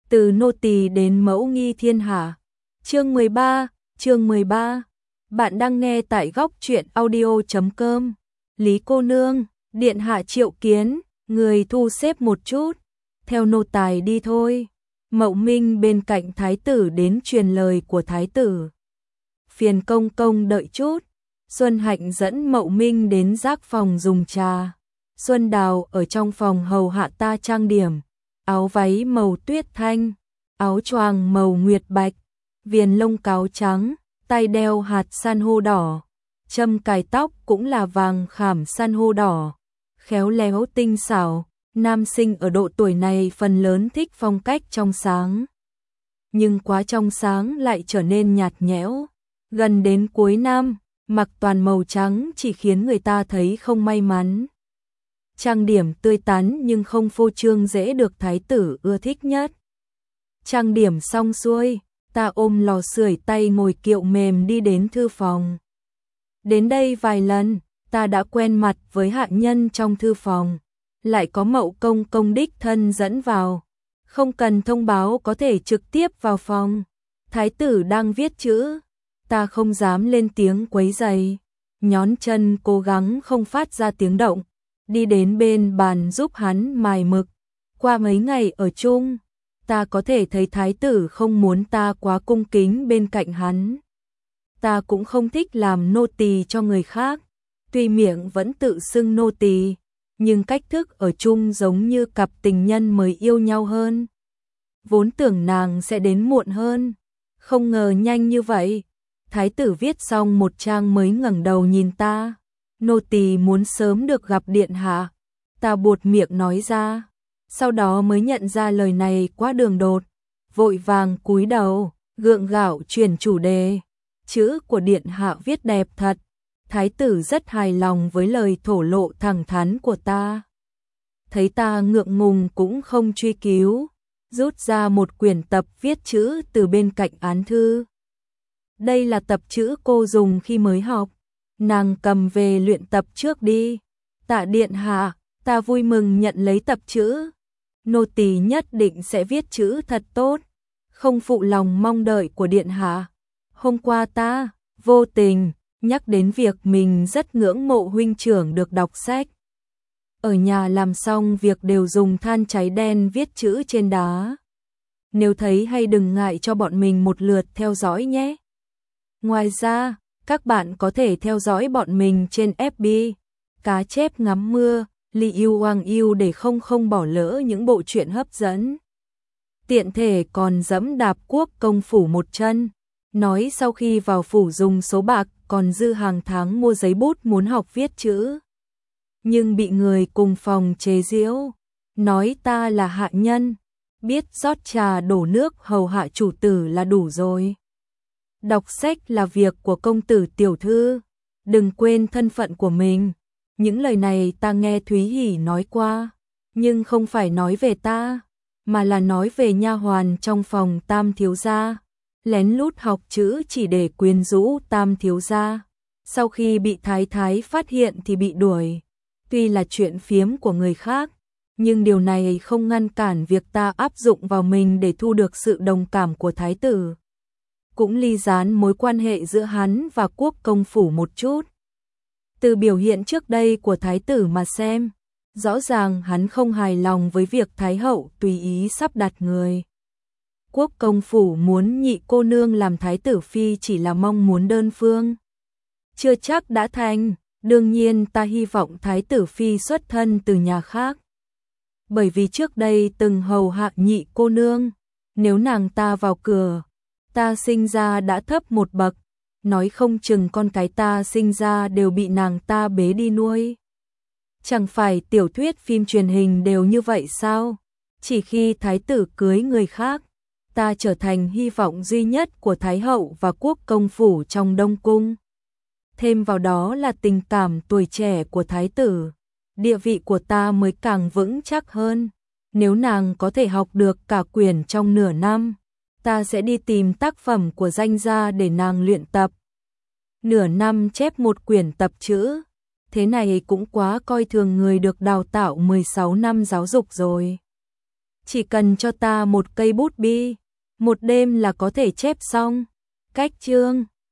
Từ nô tỳ đến mẫu nghi thiên hạ. Chương 13. Bạn đang nghe tại góc truyện audio.com. Lý cô nương, điện hạ triệu kiến, người thu xếp một chút, theo nô tài đi thôi. Mậu Minh bên cạnh thái tử đến truyền lời của thái tử. Phiền công công đợi chút. Xuân Hạnh dẫn Mậu Minh đến giác phòng dùng trà. Xuân Đào ở trong phòng hầu hạ ta trang điểm, áo váy màu tuyết thanh, áo choàng màu nguyệt bạch, viền lông cáo trắng, tay đeo hạt san hô đỏ, châm cài tóc cũng là vàng khảm san hô đỏ, khéo léo tinh xảo. Nam sinh ở độ tuổi này phần lớn thích phong cách trong sáng, nhưng quá trong sáng lại trở nên nhạt nhẽo. Gần đến cuối năm, mặc toàn màu trắng chỉ khiến người ta thấy không may mắn. Trang điểm tươi tắn nhưng không phô trương dễ được thái tử ưa thích nhất. Trang điểm xong xuôi, ta ôm lò sưởi tay ngồi kiệu mềm đi đến thư phòng. Đến đây vài lần, ta đã quen mặt với hạ nhân trong thư phòng, lại có Mậu công công đích thân dẫn vào, không cần thông báo có thể trực tiếp vào phòng. Thái tử đang viết chữ, ta không dám lên tiếng quấy rầy, nhón chân cố gắng không phát ra tiếng động, đi đến bên bàn giúp hắn mài mực. Qua mấy ngày ở chung, ta có thể thấy thái tử không muốn ta quá cung kính bên cạnh hắn. Ta cũng không thích làm nô tỳ cho người khác, tuy miệng vẫn tự xưng nô tỳ, nhưng cách thức ở chung giống như cặp tình nhân mới yêu nhau hơn. Vốn tưởng nàng sẽ đến muộn hơn, không ngờ nhanh như vậy. Thái tử viết xong một trang mới ngẩng đầu nhìn ta. Nô tỳ muốn sớm được gặp điện hạ. Ta buột miệng nói ra, sau đó mới nhận ra lời này quá đường đột, vội vàng cúi đầu, gượng gạo chuyển chủ đề. Chữ của điện hạ viết đẹp thật. Thái tử rất hài lòng với lời thổ lộ thẳng thắn của ta. Thấy ta ngượng ngùng cũng không truy cứu, rút ra một quyển tập viết chữ từ bên cạnh án thư. Đây là tập chữ cô dùng khi mới học, nàng cầm về luyện tập trước đi. Tạ điện hạ, ta vui mừng nhận lấy tập chữ. Nô tỳ nhất định sẽ viết chữ thật tốt, không phụ lòng mong đợi của điện hạ. Hôm qua ta vô tình nhắc đến việc mình rất ngưỡng mộ huynh trưởng được đọc sách. Ở nhà làm xong việc đều dùng than cháy đen viết chữ trên đá. Nếu thấy hay đừng ngại cho bọn mình một lượt theo dõi nhé. Ngoài ra, các bạn có thể theo dõi bọn mình trên FB, Cá chép ngắm mưa, Li Yêu Hoàng Yêu để không bỏ lỡ những bộ truyện hấp dẫn. Tiện thể còn dẫm đạp Quốc công phủ một chân, nói sau khi vào phủ dùng số bạc còn dư hàng tháng mua giấy bút muốn học viết chữ. Nhưng bị người cùng phòng chế giễu, nói ta là hạ nhân, biết rót trà đổ nước hầu hạ chủ tử là đủ rồi. Đọc sách là việc của công tử tiểu thư, đừng quên thân phận của mình. Những lời này ta nghe Thúy Hỷ nói qua, nhưng không phải nói về ta, mà là nói về nha hoàn trong phòng Tam thiếu gia, lén lút học chữ chỉ để quyến rũ Tam thiếu gia. Sau khi bị thái thái phát hiện thì bị đuổi. Tuy là chuyện phiếm của người khác, nhưng điều này không ngăn cản việc ta áp dụng vào mình để thu được sự đồng cảm của thái tử. Cũng ly gián mối quan hệ giữa hắn và Quốc công phủ một chút. Từ biểu hiện trước đây của thái tử mà xem, rõ ràng hắn không hài lòng với việc thái hậu tùy ý sắp đặt người. Quốc công phủ muốn nhị cô nương làm thái tử phi chỉ là mong muốn đơn phương, chưa chắc đã thành. Đương nhiên ta hy vọng thái tử phi xuất thân từ nhà khác, bởi vì trước đây từng hầu hạ nhị cô nương. Nếu nàng ta vào cửa, ta sinh ra đã thấp một bậc, nói không chừng con cái ta sinh ra đều bị nàng ta bế đi nuôi. Chẳng phải tiểu thuyết phim truyền hình đều như vậy sao? Chỉ khi thái tử cưới người khác, ta trở thành hy vọng duy nhất của thái hậu và Quốc công phủ trong Đông cung. Thêm vào đó là tình cảm tuổi trẻ của thái tử, địa vị của ta mới càng vững chắc hơn. Nếu nàng có thể học được cả quyển trong nửa năm, ta sẽ đi tìm tác phẩm của danh gia để nàng luyện tập. Nửa năm chép một quyển tập chữ, thế này cũng quá coi thường người được đào tạo 16 năm giáo dục rồi. Chỉ cần cho ta một cây bút bi, một đêm là có thể chép xong. Cách chương